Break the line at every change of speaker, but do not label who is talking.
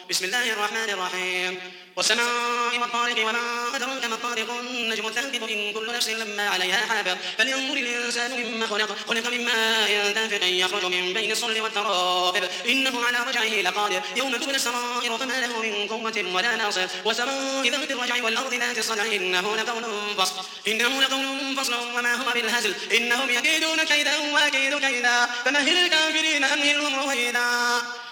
بسم الله الرحمن الرحيم والسماء والطارق وما أدراك ما الطارق النجم الثاقب إن كل نفس لما عليها حافظ فلينظر الإنسان مما خلق من ماء دافق يخرج من بين الصلب والترائب إنه على رجعه لقادر يوم تبلى السرائر فما له من قوة ولا ناصر وسماء ذات الرجع والأرض ذات الصدع إنه لقول فصل وما هو بالهزل إنهم يكيدون كيدا وأكيد كيدا فمهل الكافرين أمهلهم رويدا.